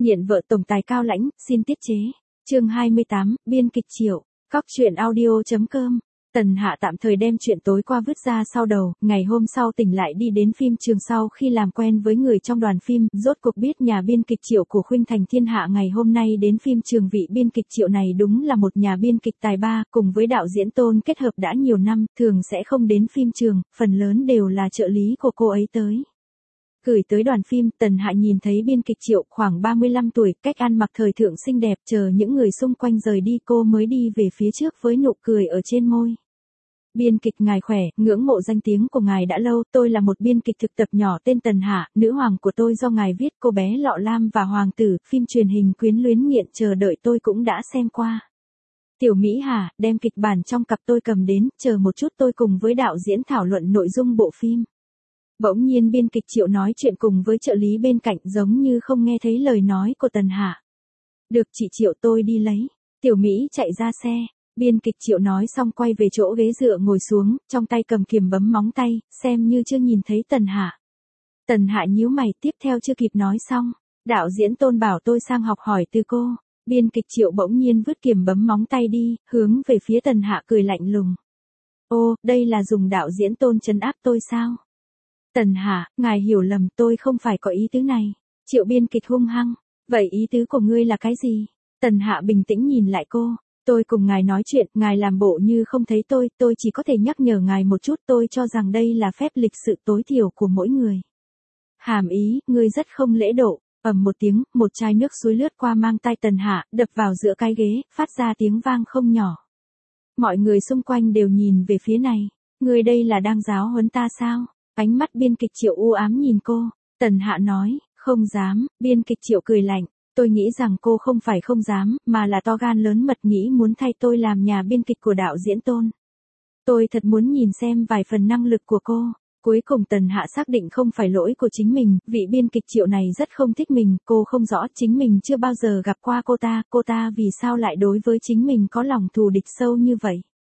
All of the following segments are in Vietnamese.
Nghiện vợ tổng tài cao lãnh, xin tiết chế. Chương 28, biên kịch Triệu. Cóc truyện audio.com. Tần Hạ tạm thời đem chuyện tối qua vứt ra sau đầu, ngày hôm sau tỉnh lại đi đến phim trường sau khi làm quen với người trong đoàn phim, rốt cuộc biết nhà biên kịch Triệu của Khuynh Thành Thiên Hạ ngày hôm nay đến phim trường. Vị biên kịch Triệu này đúng là một nhà biên kịch tài ba, cùng với đạo diễn Tôn kết hợp đã nhiều năm, thường sẽ không đến phim trường, phần lớn đều là trợ lý của cô ấy tới. Gửi tới đoàn phim, Tần Hạ nhìn thấy biên kịch Triệu khoảng 35 tuổi, cách ăn mặc thời thượng xinh đẹp, chờ những người xung quanh rời đi cô mới đi về phía trước với nụ cười ở trên môi. Biên kịch ngài khỏe, ngưỡng mộ danh tiếng của ngài đã lâu, tôi là một biên kịch thực tập nhỏ tên Tần Hạ, nữ hoàng của tôi do ngài viết Cô bé Lọ Lam và Hoàng tử, phim truyền hình Quyến luyến nghiện chờ đợi tôi cũng đã xem qua. Tiểu Mỹ Hà, đem kịch bản trong cặp tôi cầm đến, chờ một chút tôi cùng với đạo diễn thảo luận nội dung bộ phim. Bỗng nhiên biên kịch Triệu nói chuyện cùng với trợ lý bên cạnh giống như không nghe thấy lời nói của Tần Hạ. Được chị Triệu, tôi đi lấy. Tiểu Mỹ chạy ra xe. Biên kịch Triệu nói xong quay về chỗ ghế dựa ngồi xuống, trong tay cầm kiềm bấm móng tay, xem như chưa nhìn thấy Tần Hạ. Tần Hạ nhíu mày, tiếp theo chưa kịp nói xong. Đạo diễn Tôn bảo tôi sang học hỏi từ cô. Biên kịch Triệu bỗng nhiên vứt kiềm bấm móng tay đi, hướng về phía Tần Hạ cười lạnh lùng. Ô, đây là dùng đạo diễn Tôn trấn áp tôi sao? Tần Hạ, ngài hiểu lầm, tôi không phải có ý tứ này. Triệu biên kịch hung hăng. Vậy ý tứ của ngươi là cái gì? Tần Hạ bình tĩnh nhìn lại cô. Tôi cùng ngài nói chuyện, ngài làm bộ như không thấy tôi chỉ có thể nhắc nhở ngài một chút, tôi cho rằng đây là phép lịch sự tối thiểu của mỗi người. Hàm ý, ngươi rất không lễ độ. Ầm một tiếng, một chai nước suối lướt qua mang tai Tần Hạ, đập vào giữa cái ghế, phát ra tiếng vang không nhỏ. Mọi người xung quanh đều nhìn về phía này. Ngươi đây là đang giáo huấn ta sao? Ánh mắt biên kịch Triệu u ám nhìn cô. Tần Hạ nói, không dám. Biên kịch Triệu cười lạnh. Tôi nghĩ rằng cô không phải không dám, mà là to gan lớn mật nghĩ muốn thay tôi làm nhà biên kịch của đạo diễn Tôn. Tôi thật muốn nhìn xem vài phần năng lực của cô. Cuối cùng Tần Hạ xác định không phải lỗi của chính mình, vị biên kịch Triệu này rất không thích mình, cô không rõ chính mình chưa bao giờ gặp qua cô ta vì sao lại đối với chính mình có lòng thù địch sâu như vậy.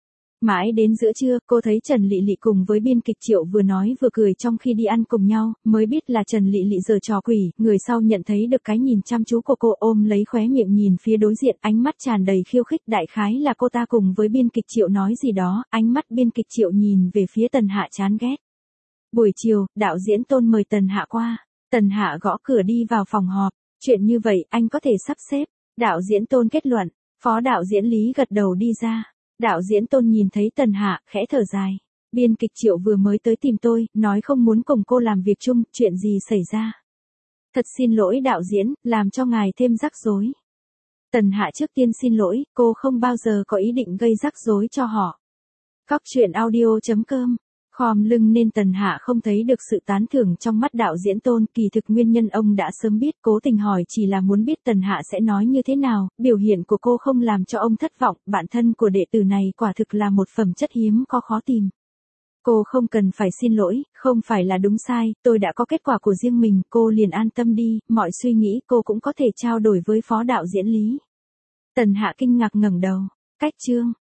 Mãi đến giữa trưa, cô thấy Trần Lị Lị cùng với biên kịch Triệu vừa nói vừa cười trong khi đi ăn cùng nhau, mới biết là Trần Lị Lị giở trò quỷ, người sau nhận thấy được cái nhìn chăm chú của cô ôm lấy khóe miệng nhìn phía đối diện, ánh mắt tràn đầy khiêu khích, đại khái là cô ta cùng với biên kịch Triệu nói gì đó, ánh mắt biên kịch Triệu nhìn về phía Tần Hạ chán ghét. Buổi chiều, đạo diễn Tôn mời Tần Hạ qua, Tần Hạ gõ cửa đi vào phòng họp, chuyện như vậy anh có thể sắp xếp, đạo diễn Tôn kết luận, phó đạo diễn Lý gật đầu đi ra. Đạo diễn Tôn nhìn thấy Tần Hạ, khẽ thở dài. Biên kịch Triệu vừa mới tới tìm tôi, nói không muốn cùng cô làm việc chung, chuyện gì xảy ra? Thật xin lỗi đạo diễn, làm cho ngài thêm rắc rối. Tần Hạ trước tiên xin lỗi, cô không bao giờ có ý định gây rắc rối cho họ. Cóc truyện audio.com. Khom lưng nên Tần Hạ không thấy được sự tán thưởng trong mắt đạo diễn Tôn, kỳ thực nguyên nhân ông đã sớm biết, cố tình hỏi chỉ là muốn biết Tần Hạ sẽ nói như thế nào, biểu hiện của cô không làm cho ông thất vọng, bản thân của đệ tử này quả thực là một phẩm chất hiếm có khó tìm. Cô không cần phải xin lỗi, không phải là đúng sai, tôi đã có kết quả của riêng mình, cô liền an tâm đi, mọi suy nghĩ cô cũng có thể trao đổi với phó đạo diễn Lý. Tần Hạ kinh ngạc ngẩng đầu, cách chương.